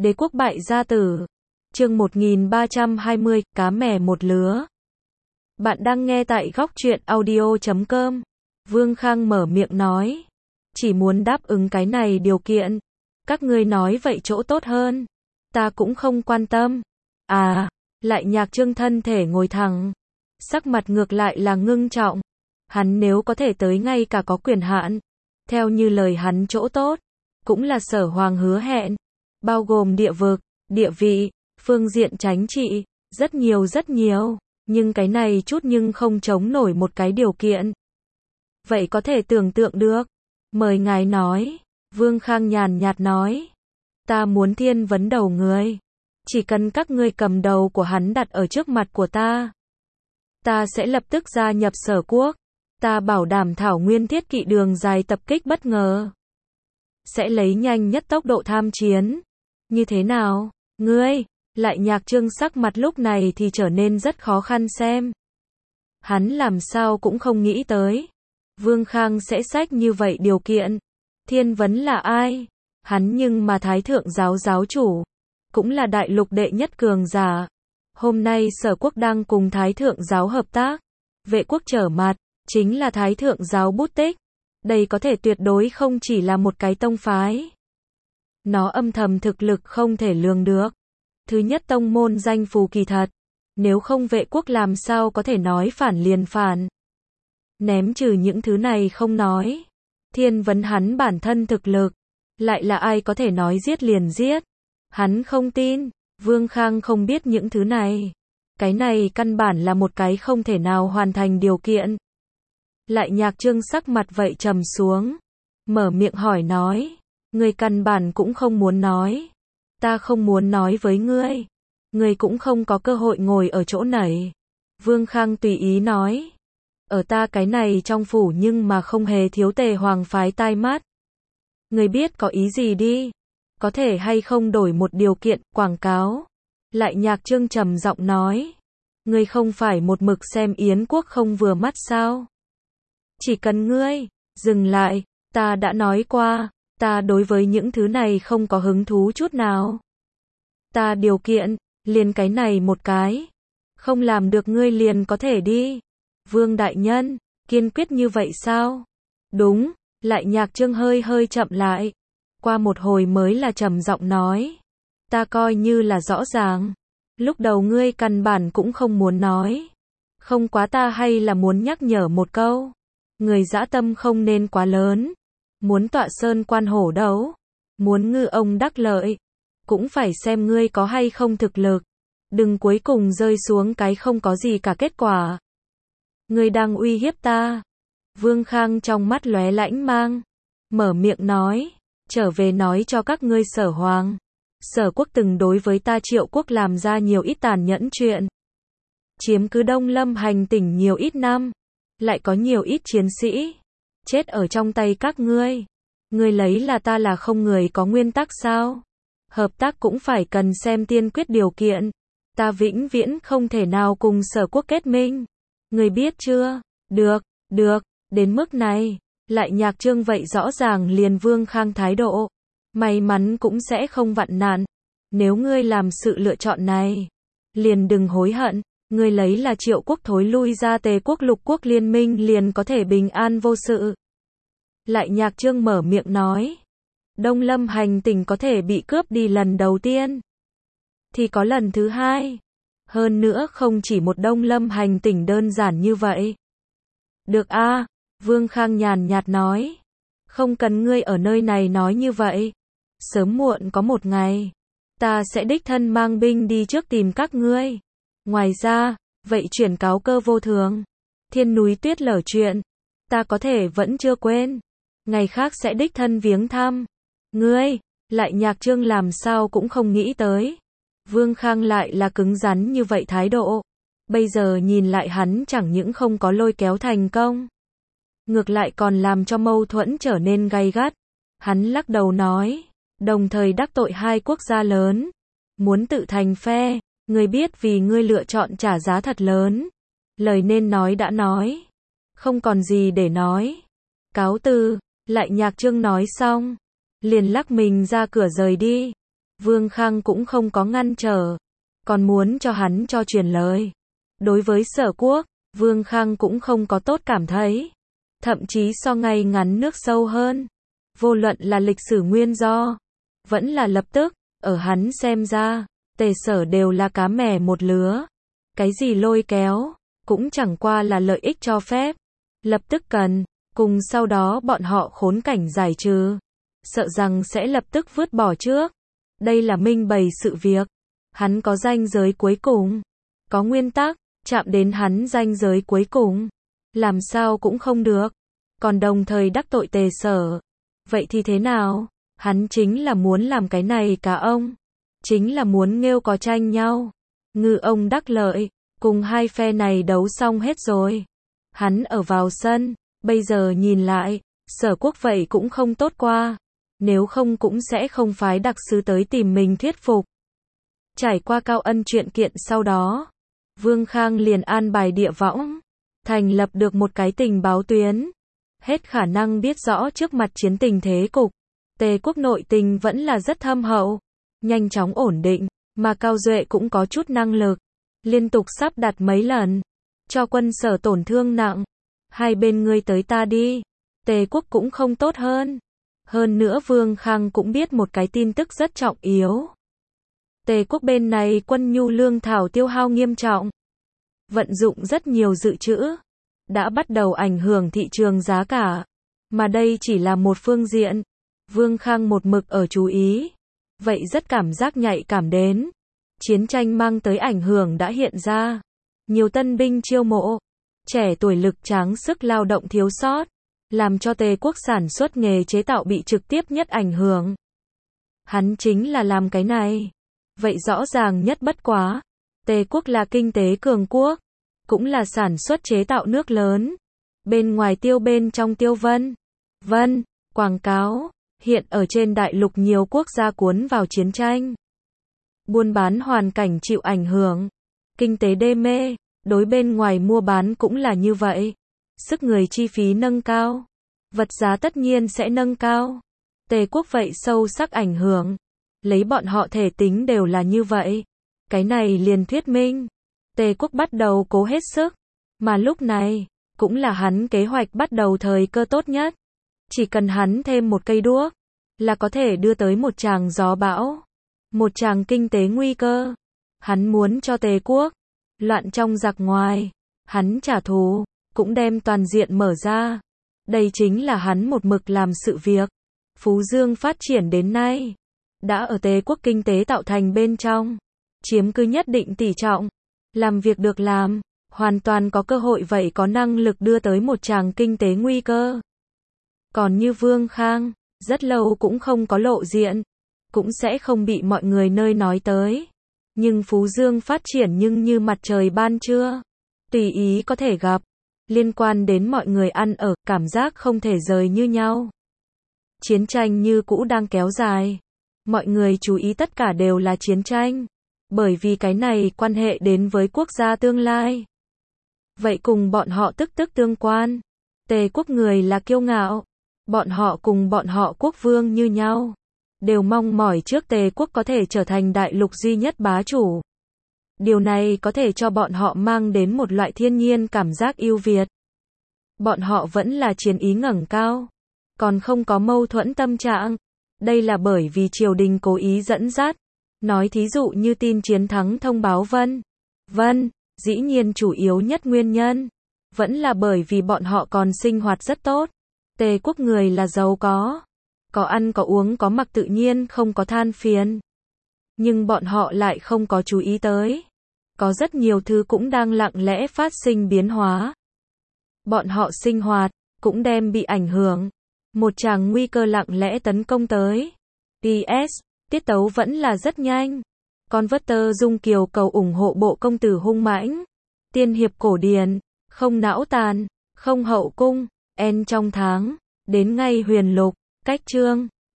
Đế quốc bại gia tử. Chương 1320, cá mè một lứa. Bạn đang nghe tại góc truyện audio.com. Vương Khang mở miệng nói. Chỉ muốn đáp ứng cái này điều kiện. Các ngươi nói vậy chỗ tốt hơn. Ta cũng không quan tâm. À, Lại Nhạc Trương thân thể ngồi thẳng. Sắc mặt ngược lại là ngưng trọng. Hắn nếu có thể tới ngay cả có quyền hạn. Theo như lời hắn chỗ tốt. Cũng là Sở Hoàng hứa hẹn. Bao gồm địa vực, địa vị, phương diện chính trị, rất nhiều, nhưng cái này chút nhưng không chống nổi một cái điều kiện. Vậy có thể tưởng tượng được. Mời ngài nói. Vương Khang nhàn nhạt nói. Ta muốn Thiên Vấn đầu người. Chỉ cần các ngươi cầm đầu của hắn đặt ở trước mặt của ta. Ta sẽ lập tức gia nhập Sở Quốc. Ta bảo đảm Thảo Nguyên Thiết Kỵ đường dài tập kích bất ngờ. Sẽ lấy nhanh nhất tốc độ tham chiến. Như thế nào? Ngươi? Lại Nhạc Trương sắc mặt lúc này thì trở nên rất khó khăn xem. Hắn làm sao cũng không nghĩ tới. Vương Khang sẽ xách như vậy điều kiện. Thiên Vấn là ai? Hắn nhưng mà Thái Thượng giáo giáo chủ. Cũng là đại lục đệ nhất cường giả. Hôm nay Sở Quốc đang cùng Thái Thượng giáo hợp tác. Vệ quốc trở mặt. Chính là Thái Thượng giáo bút tích. Đây có thể tuyệt đối không chỉ là một cái tông phái. Nó âm thầm thực lực không thể lường được. Thứ nhất tông môn danh phù kỳ thật. Nếu không vệ quốc làm sao có thể nói phản liền phản. Ném trừ những thứ này không nói. Thiên Vấn hắn bản thân thực lực. Lại là ai có thể nói giết liền giết. Hắn không tin. Vương Khang không biết những thứ này. Cái này căn bản là một cái không thể nào hoàn thành điều kiện. Lại Nhạc Trương sắc mặt vậy trầm xuống. Mở miệng hỏi nói. Ngươi căn bản cũng không muốn nói. Ta không muốn nói với ngươi. Ngươi cũng không có cơ hội ngồi ở chỗ này. Vương Khang tùy ý nói. Ở ta cái này trong phủ nhưng mà không hề thiếu Tề Hoàng phái tai mắt. Ngươi biết có ý gì đi. Có thể hay không đổi một điều kiện quảng cáo. Lại Nhạc Trương trầm giọng nói. Ngươi không phải một mực xem Yến quốc không vừa mắt sao? Chỉ cần ngươi dừng lại, ta đã nói qua, ta đối với những thứ này không có hứng thú chút nào. Ta điều kiện, liền cái này một cái. Không làm được ngươi liền có thể đi. Vương đại nhân, kiên quyết như vậy sao? Đúng, Lại Nhạc Trương hơi chậm lại. Qua một hồi mới là trầm giọng nói. Ta coi như là rõ ràng. Lúc đầu ngươi căn bản cũng không muốn nói. Không quá ta hay là muốn nhắc nhở một câu. Người dã tâm không nên quá lớn. Muốn tọa sơn quan hổ đấu. Muốn ngư ông đắc lợi. Cũng phải xem ngươi có hay không thực lực. Đừng cuối cùng rơi xuống cái không có gì cả kết quả. Ngươi đang uy hiếp ta. Vương Khang trong mắt lóe lãnh mang. Mở miệng nói. Trở về nói cho các ngươi Sở Hoàng. Sở Quốc từng đối với ta Triệu Quốc làm ra nhiều ít tàn nhẫn chuyện. Chiếm cứ Đông Lâm hành tỉnh nhiều ít năm. Lại có nhiều ít chiến sĩ. Chết ở trong tay các ngươi. Ngươi lấy là ta là không người có nguyên tắc sao? Hợp tác cũng phải cần xem tiên quyết điều kiện. Ta vĩnh viễn không thể nào cùng Sở Quốc kết minh. Ngươi biết chưa? Được, đến mức này. Lại Nhạc Trương vậy rõ ràng liền Vương Khang thái độ. May mắn cũng sẽ không vặn nạn. Nếu ngươi làm sự lựa chọn này. Liền đừng hối hận. Ngươi lấy là Triệu Quốc thối lui ra Tề Quốc Lục Quốc liên minh liền có thể bình an vô sự. Lại Nhạc Trương mở miệng nói. Đông Lâm hành tỉnh có thể bị cướp đi lần đầu tiên. Thì có lần thứ hai. Hơn nữa không chỉ một Đông Lâm hành tỉnh đơn giản như vậy. Được a. Vương Khang nhàn nhạt nói. Không cần ngươi ở nơi này nói như vậy. Sớm muộn có một ngày. Ta sẽ đích thân mang binh đi trước tìm các ngươi. Ngoài ra, vậy chuyển cáo Cơ Vô Thường. Thiên núi tuyết lở chuyện. Ta có thể vẫn chưa quên. Ngày khác sẽ đích thân viếng thăm. Ngươi, Lại Nhạc Trương làm sao cũng không nghĩ tới. Vương Khang lại là cứng rắn như vậy thái độ. Bây giờ nhìn lại hắn chẳng những không có lôi kéo thành công. Ngược lại còn làm cho mâu thuẫn trở nên gay gắt. Hắn lắc đầu nói. Đồng thời đắc tội hai quốc gia lớn. Muốn tự thành phe. Ngươi biết vì ngươi lựa chọn trả giá thật lớn. Lời nên nói đã nói. Không còn gì để nói. Cáo từ. Lại Nhạc Trương nói xong. Liền lắc mình ra cửa rời đi. Vương Khang cũng không có ngăn trở, còn muốn cho hắn cho truyền lời. Đối với Sở Quốc, Vương Khang cũng không có tốt cảm thấy, thậm chí so ngay ngắn nước sâu hơn. Vô luận là lịch sử nguyên do, vẫn là lập tức, ở hắn xem ra, Tề Sở đều là cá mè một lứa. Cái gì lôi kéo, cũng chẳng qua là lợi ích cho phép. Lập tức cần, cùng sau đó bọn họ khốn cảnh giải trừ. Sợ rằng sẽ lập tức vứt bỏ trước. Đây là minh bày sự việc. Hắn có ranh giới cuối cùng. Có nguyên tắc, chạm đến hắn ranh giới cuối cùng. Làm sao cũng không được. Còn đồng thời đắc tội Tề Sở. Vậy thì thế nào? Hắn chính là muốn làm cái này cả ông. Chính là muốn nghêu có tranh nhau. Ngư ông đắc lợi. Cùng hai phe này đấu xong hết rồi. Hắn ở vào sân. Bây giờ nhìn lại, Sở Quốc vậy cũng không tốt qua. Nếu không cũng sẽ không phái đặc sứ tới tìm mình thuyết phục. Trải qua Cao Ân chuyện kiện sau đó, Vương Khang liền an bài địa võng, thành lập được một cái tình báo tuyến. Hết khả năng biết rõ trước mặt chiến tình thế cục. Tề quốc nội tình vẫn là rất thâm hậu, nhanh chóng ổn định, mà Cao Duệ cũng có chút năng lực. Liên tục sắp đặt mấy lần, cho quân Sở tổn thương nặng. Hai bên ngươi tới ta đi. Tề quốc cũng không tốt hơn. Hơn nữa Vương Khang cũng biết một cái tin tức rất trọng yếu. Tề quốc bên này quân nhu lương thảo tiêu hao nghiêm trọng. Vận dụng rất nhiều dự trữ. Đã bắt đầu ảnh hưởng thị trường giá cả. Mà đây chỉ là một phương diện. Vương Khang một mực ở chú ý. Vậy rất cảm giác nhạy cảm đến. Chiến tranh mang tới ảnh hưởng đã hiện ra. Nhiều tân binh chiêu mộ. Trẻ tuổi lực tráng sức lao động thiếu sót. Làm cho Tề quốc sản xuất nghề chế tạo bị trực tiếp nhất ảnh hưởng. Hắn chính là làm cái này. Vậy rõ ràng nhất bất quá. Tề quốc là kinh tế cường quốc. Cũng là sản xuất chế tạo nước lớn. Bên ngoài tiêu bên trong tiêu vân, quảng cáo. Hiện ở trên đại lục nhiều quốc gia cuốn vào chiến tranh. Buôn bán hoàn cảnh chịu ảnh hưởng. Kinh tế đê mê. Đối bên ngoài mua bán cũng là như vậy. Sức người chi phí nâng cao. Vật giá tất nhiên sẽ nâng cao. Tề quốc vậy sâu sắc ảnh hưởng. Lấy bọn họ thể tính đều là như vậy. Cái này liền thuyết minh. Tề quốc bắt đầu cố hết sức. Mà lúc này, cũng là hắn kế hoạch bắt đầu thời cơ tốt nhất. Chỉ cần hắn thêm một cây đuốc, là có thể đưa tới một tràng gió bão. Một tràng kinh tế nguy cơ. Hắn muốn cho Tề quốc loạn trong giặc ngoài. Hắn trả thù, cũng đem toàn diện mở ra. Đây chính là hắn một mực làm sự việc. Phú Dương phát triển đến nay, đã ở Tề quốc kinh tế tạo thành bên trong, chiếm cứ nhất định tỷ trọng. Làm việc được làm, hoàn toàn có cơ hội vậy có năng lực đưa tới một tràng kinh tế nguy cơ. Còn như Vương Khang, rất lâu cũng không có lộ diện, cũng sẽ không bị mọi người nơi nói tới. Nhưng Phú Dương phát triển nhưng như mặt trời ban trưa, tùy ý có thể gặp, liên quan đến mọi người ăn ở, cảm giác không thể rời như nhau. Chiến tranh như cũ đang kéo dài. Mọi người chú ý tất cả đều là chiến tranh, bởi vì cái này quan hệ đến với quốc gia tương lai. Vậy cùng bọn họ tức tương quan. Tề quốc người là kiêu ngạo. Bọn họ cùng bọn họ quốc vương như nhau. Đều mong mỏi trước Tề quốc có thể trở thành đại lục duy nhất bá chủ. Điều này có thể cho bọn họ mang đến một loại thiên nhiên cảm giác ưu việt. Bọn họ vẫn là chiến ý ngẩng cao. Còn không có mâu thuẫn tâm trạng. Đây là bởi vì triều đình cố ý dẫn dắt. Nói thí dụ như tin chiến thắng thông báo vân, dĩ nhiên chủ yếu nhất nguyên nhân. Vẫn là bởi vì bọn họ còn sinh hoạt rất tốt. Tề quốc người là giàu có ăn có uống có mặc tự nhiên không có than phiền. Nhưng bọn họ lại không có chú ý tới. Có rất nhiều thứ cũng đang lặng lẽ phát sinh biến hóa. Bọn họ sinh hoạt, cũng đem bị ảnh hưởng. Một tràng nguy cơ lặng lẽ tấn công tới. PS, tiết tấu vẫn là rất nhanh. Converter Dung Kiều cầu ủng hộ bộ công tử hung mãnh. Tiên hiệp cổ điển, không não tàn, không hậu cung, en trong tháng, đến ngay huyền lục, cách chương.